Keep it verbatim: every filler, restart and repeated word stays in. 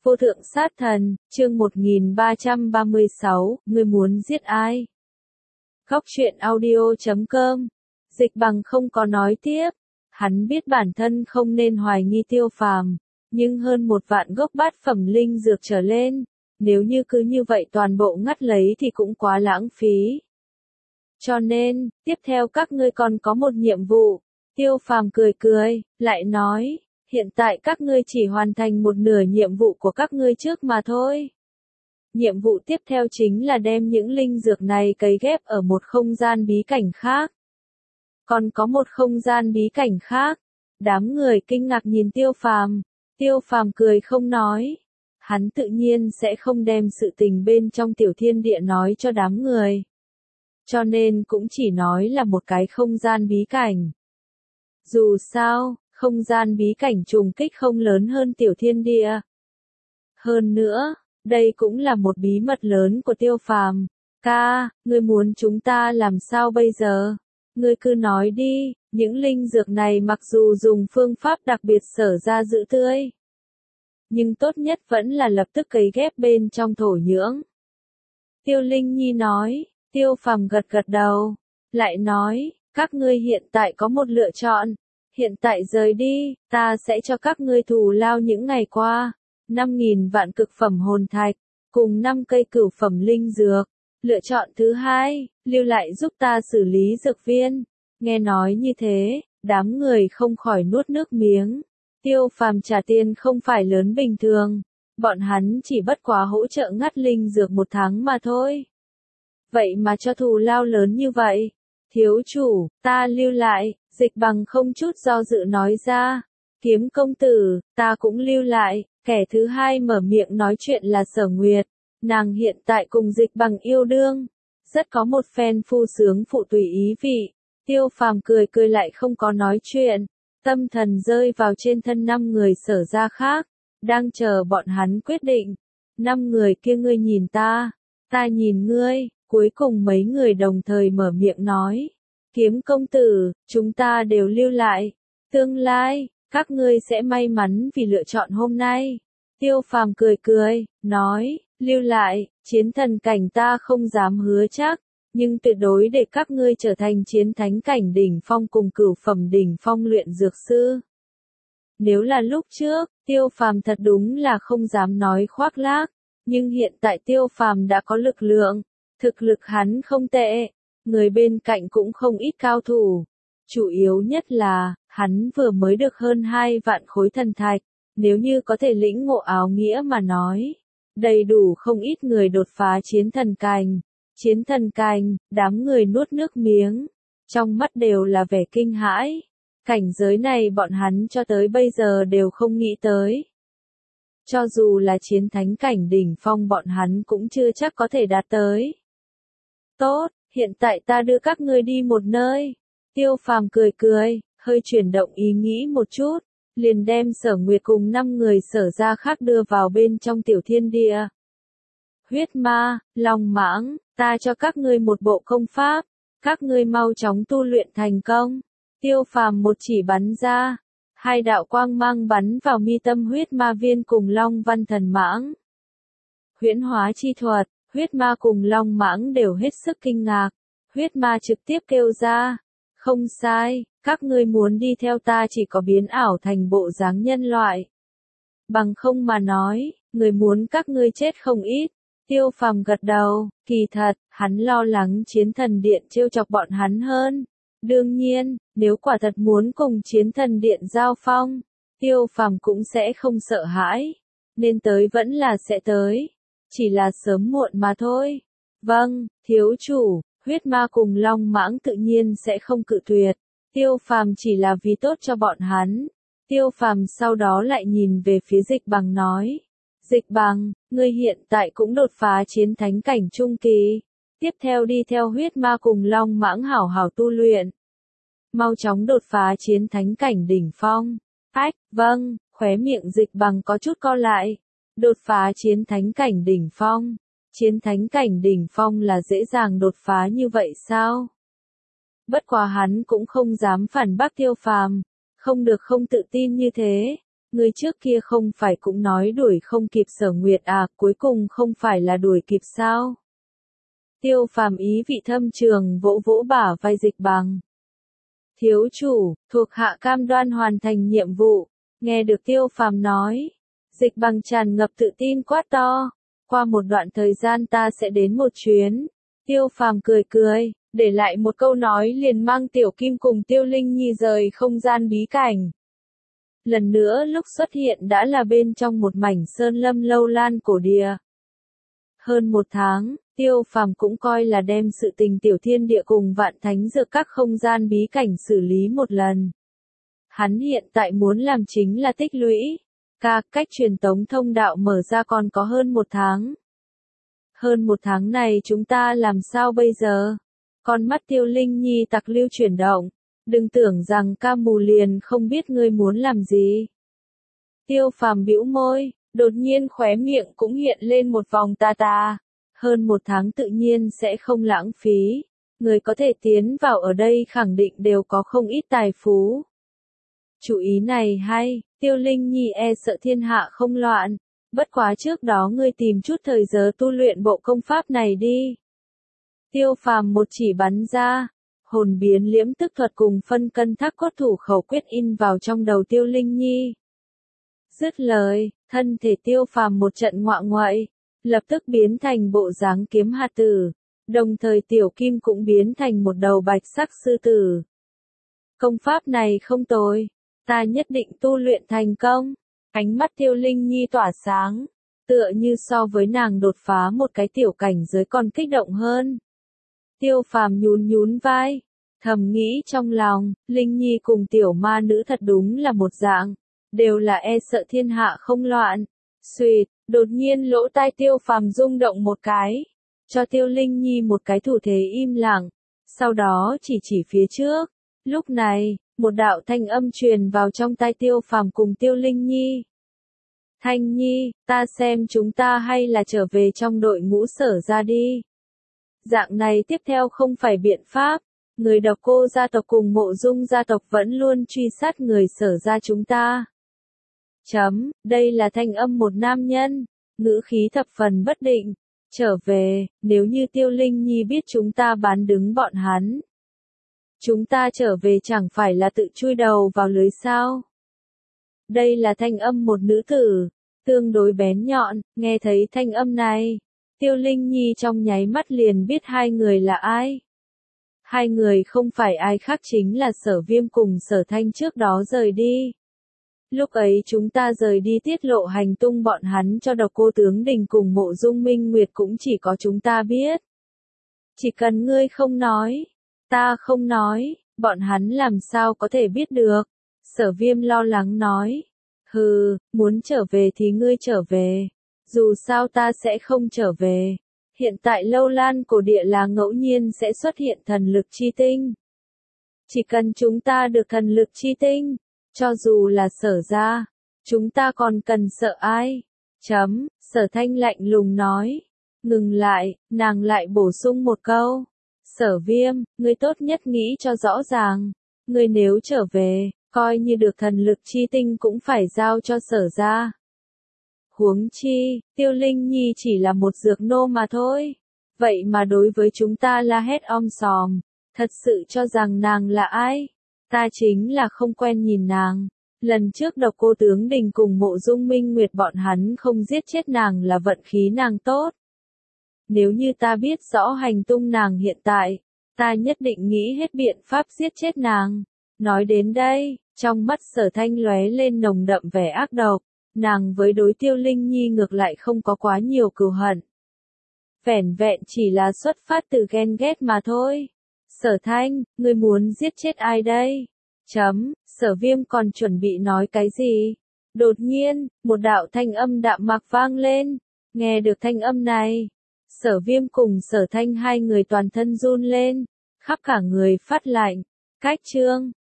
Vô thượng sát thần, chương một nghìn ba trăm ba mươi sáu, ngươi muốn giết ai? Góc truyện audio chấm com. Dịch Bằng không có nói tiếp. Hắn biết bản thân không nên hoài nghi Tiêu Phàm, nhưng hơn một vạn gốc bát phẩm linh dược trở lên, nếu như cứ như vậy toàn bộ ngắt lấy thì cũng quá lãng phí. Cho nên, tiếp theo các ngươi còn có một nhiệm vụ. Tiêu Phàm cười cười, lại nói, hiện tại các ngươi chỉ hoàn thành một nửa nhiệm vụ của các ngươi trước mà thôi. Nhiệm vụ tiếp theo chính là đem những linh dược này cấy ghép ở một không gian bí cảnh khác. Còn có một không gian bí cảnh khác. Đám người kinh ngạc nhìn Tiêu Phàm. Tiêu Phàm cười không nói. Hắn tự nhiên sẽ không đem sự tình bên trong tiểu thiên địa nói cho đám người. Cho nên cũng chỉ nói là một cái không gian bí cảnh. Dù sao, không gian bí cảnh trùng kích không lớn hơn tiểu thiên địa. Hơn nữa, đây cũng là một bí mật lớn của Tiêu Phàm. Ca, ngươi muốn chúng ta làm sao bây giờ? Ngươi cứ nói đi, những linh dược này mặc dù dùng phương pháp đặc biệt sở ra giữ tươi, nhưng tốt nhất vẫn là lập tức cấy ghép bên trong thổ nhưỡng. Tiêu Linh Nhi nói. Tiêu Phàm gật gật đầu, lại nói, các ngươi hiện tại có một lựa chọn, hiện tại rời đi, ta sẽ cho các ngươi thù lao những ngày qua, năm nghìn vạn cực phẩm hồn thạch, cùng năm cây cửu phẩm linh dược. Lựa chọn thứ hai, lưu lại giúp ta xử lý dược viên. Nghe nói như thế, đám người không khỏi nuốt nước miếng. Tiêu Phàm trả tiền không phải lớn bình thường, bọn hắn chỉ bất quá hỗ trợ ngắt linh dược một tháng mà thôi. Vậy mà cho thù lao lớn như vậy. Thiếu chủ, ta lưu lại, Dịch Bằng không chút do dự nói ra. Kiếm công tử, ta cũng lưu lại. Kẻ thứ hai mở miệng nói chuyện là Sở Nguyệt. Nàng hiện tại cùng Dịch Bằng yêu đương. Rất có một phen phu sướng phụ tùy ý vị. Tiêu Phàm cười cười lại không có nói chuyện. Tâm thần rơi vào trên thân năm người Sở gia khác. Đang chờ bọn hắn quyết định. Năm người kia ngươi nhìn ta. Ta nhìn ngươi. Cuối cùng mấy người đồng thời mở miệng nói. Kiếm công tử, chúng ta đều lưu lại. Tương lai, các ngươi sẽ may mắn vì lựa chọn hôm nay. Tiêu Phàm cười cười, nói, lưu lại, chiến thần cảnh ta không dám hứa chắc, nhưng tuyệt đối để các ngươi trở thành chiến thánh cảnh đỉnh phong cùng cửu phẩm đỉnh phong luyện dược sư. Nếu là lúc trước, Tiêu Phàm thật đúng là không dám nói khoác lác, nhưng hiện tại Tiêu Phàm đã có lực lượng. Thực lực hắn không tệ, người bên cạnh cũng không ít cao thủ. Chủ yếu nhất là, hắn vừa mới được hơn hai vạn khối thần thạch, nếu như có thể lĩnh ngộ áo nghĩa mà nói. Đầy đủ không ít người đột phá chiến thần cảnh. Chiến thần cảnh, đám người nuốt nước miếng, trong mắt đều là vẻ kinh hãi. Cảnh giới này bọn hắn cho tới bây giờ đều không nghĩ tới. Cho dù là chiến thánh cảnh đỉnh phong bọn hắn cũng chưa chắc có thể đạt tới. Tốt, hiện tại ta đưa các ngươi đi một nơi. Tiêu Phàm cười cười, hơi chuyển động ý nghĩ một chút, liền đem Sở Nguyệt cùng năm người Sở gia khác đưa vào bên trong tiểu thiên địa. Huyết ma, Long mãng, ta cho các ngươi một bộ công pháp, các ngươi mau chóng tu luyện thành công. Tiêu Phàm một chỉ bắn ra, hai đạo quang mang bắn vào mi tâm huyết ma viên cùng Long văn thần mãng. Huyễn hóa chi thuật. Huyết ma cùng Long mãng đều hết sức kinh ngạc. Huyết ma trực tiếp kêu ra. Không sai, các ngươi muốn đi theo ta chỉ có biến ảo thành bộ dáng nhân loại. Bằng không mà nói, người muốn các ngươi chết không ít. Tiêu Phàm gật đầu, kỳ thật, hắn lo lắng chiến thần điện trêu chọc bọn hắn hơn. Đương nhiên, nếu quả thật muốn cùng chiến thần điện giao phong, Tiêu Phàm cũng sẽ không sợ hãi. Nên tới vẫn là sẽ tới. Chỉ là sớm muộn mà thôi. Vâng, thiếu chủ, huyết ma cùng Long mãng tự nhiên sẽ không cự tuyệt. Tiêu Phàm chỉ là vì tốt cho bọn hắn. Tiêu Phàm sau đó lại nhìn về phía Dịch Bằng nói. Dịch Bằng, ngươi hiện tại cũng đột phá chiến thánh cảnh trung kỳ. Tiếp theo đi theo huyết ma cùng Long mãng hảo hảo tu luyện. Mau chóng đột phá chiến thánh cảnh đỉnh phong. Ách, vâng, khóe miệng Dịch Bằng có chút co lại. Đột phá chiến thánh cảnh đỉnh phong. Chiến thánh cảnh đỉnh phong là dễ dàng đột phá như vậy sao? Bất quá hắn cũng không dám phản bác Tiêu Phàm, không được không tự tin như thế. Người trước kia không phải cũng nói đuổi không kịp Sở Nguyệt à, cuối cùng không phải là đuổi kịp sao? Tiêu Phàm ý vị thâm trường vỗ vỗ bả vai Dịch Bằng. Thiếu chủ, thuộc hạ cam đoan hoàn thành nhiệm vụ. Nghe được Tiêu Phàm nói, Dịch Bằng tràn ngập tự tin quát to. Qua một đoạn thời gian ta sẽ đến một chuyến. Tiêu Phàm cười cười, để lại một câu nói liền mang Tiểu Kim cùng Tiêu Linh Nhi rời không gian bí cảnh. Lần nữa lúc xuất hiện đã là bên trong một mảnh sơn lâm lâu lan cổ địa. Hơn một tháng, Tiêu Phàm cũng coi là đem sự tình Tiểu Thiên Địa cùng Vạn Thánh Dược các không gian bí cảnh xử lý một lần. Hắn hiện tại muốn làm chính là tích lũy. Ca cách truyền tống thông đạo mở ra còn có hơn một tháng. Hơn một tháng này chúng ta làm sao bây giờ? Con mắt Tiêu Linh Nhi tặc lưu chuyển động. Đừng tưởng rằng ca mù liền không biết ngươi muốn làm gì. Tiêu Phàm bĩu môi, đột nhiên khóe miệng cũng hiện lên một vòng ta ta. Hơn một tháng tự nhiên sẽ không lãng phí. Người có thể tiến vào ở đây khẳng định đều có không ít tài phú. Chủ ý này hay, Tiêu Linh Nhi e sợ thiên hạ không loạn. Bất quá trước đó ngươi tìm chút thời giờ tu luyện bộ công pháp này đi. Tiêu Phàm một chỉ bắn ra. Hồn biến liễm tức thuật cùng phân cân thác cốt thủ khẩu quyết in vào trong đầu Tiêu Linh Nhi. Dứt lời, thân thể Tiêu Phàm một trận ngoạ ngoại, lập tức biến thành bộ dáng kiếm hạt tử, đồng thời Tiểu Kim cũng biến thành một đầu bạch sắc sư tử. Công pháp này không tồi, ta nhất định tu luyện thành công. Ánh mắt Tiêu Linh Nhi tỏa sáng, tựa như so với nàng đột phá một cái tiểu cảnh giới còn kích động hơn. Tiêu Phàm nhún nhún vai, thầm nghĩ trong lòng, Linh Nhi cùng tiểu ma nữ thật đúng là một dạng, đều là e sợ thiên hạ không loạn. Xuỵt, đột nhiên lỗ tai Tiêu Phàm rung động một cái, cho Tiêu Linh Nhi một cái thủ thế im lặng, sau đó chỉ chỉ phía trước. Lúc này, một đạo thanh âm truyền vào trong tai Tiêu Phàm cùng Tiêu Linh Nhi. Thanh Nhi, ta xem chúng ta hay là trở về trong đội ngũ Sở gia đi. Dạng này tiếp theo không phải biện pháp, người Độc Cô gia tộc cùng Mộ Dung gia tộc vẫn luôn truy sát người Sở gia chúng ta. Chấm, đây là thanh âm một nam nhân, ngữ khí thập phần bất định. Trở về, nếu như Tiêu Linh Nhi biết chúng ta bán đứng bọn hắn. Chúng ta trở về chẳng phải là tự chui đầu vào lưới sao? Đây là thanh âm một nữ tử, tương đối bén nhọn, nghe thấy thanh âm này. Tiêu Linh Nhi trong nháy mắt liền biết hai người là ai. Hai người không phải ai khác chính là Sở Viêm cùng Sở Thanh trước đó rời đi. Lúc ấy chúng ta rời đi tiết lộ hành tung bọn hắn cho Độc Cô Tướng Đình cùng Mộ Dung Minh Nguyệt cũng chỉ có chúng ta biết. Chỉ cần ngươi không nói, ta không nói, bọn hắn làm sao có thể biết được. Sở Viêm lo lắng nói. Hừ, muốn trở về thì ngươi trở về. Dù sao ta sẽ không trở về. Hiện tại lâu lan cổ địa là ngẫu nhiên sẽ xuất hiện thần lực chi tinh. Chỉ cần chúng ta được thần lực chi tinh, cho dù là Sở gia, chúng ta còn cần sợ ai? Chấm, Sở Thanh lạnh lùng nói. Ngừng lại, nàng lại bổ sung một câu. Sở Viêm, ngươi tốt nhất nghĩ cho rõ ràng. Ngươi nếu trở về, coi như được thần lực chi tinh cũng phải giao cho Sở gia. Huống chi, Tiêu Linh Nhi chỉ là một dược nô mà thôi. Vậy mà đối với chúng ta la hét om sòm, thật sự cho rằng nàng là ai? Ta chính là không quen nhìn nàng. Lần trước Độc Cô Tướng Đình cùng Mộ Dung Minh Nguyệt bọn hắn không giết chết nàng là vận khí nàng tốt. Nếu như ta biết rõ hành tung nàng hiện tại, ta nhất định nghĩ hết biện pháp giết chết nàng. Nói đến đây, trong mắt Sở Thanh lóe lên nồng đậm vẻ ác độc. Nàng với đối Tiêu Linh Nhi ngược lại không có quá nhiều cừu hận. Vẻn vẹn chỉ là xuất phát từ ghen ghét mà thôi. Sở Thanh, ngươi muốn giết chết ai đây? Chấm, Sở Viêm còn chuẩn bị nói cái gì? Đột nhiên, một đạo thanh âm đạm mạc vang lên. Nghe được thanh âm này, Sở Viêm cùng Sở Thanh hai người toàn thân run lên, khắp cả người phát lạnh. Cách chương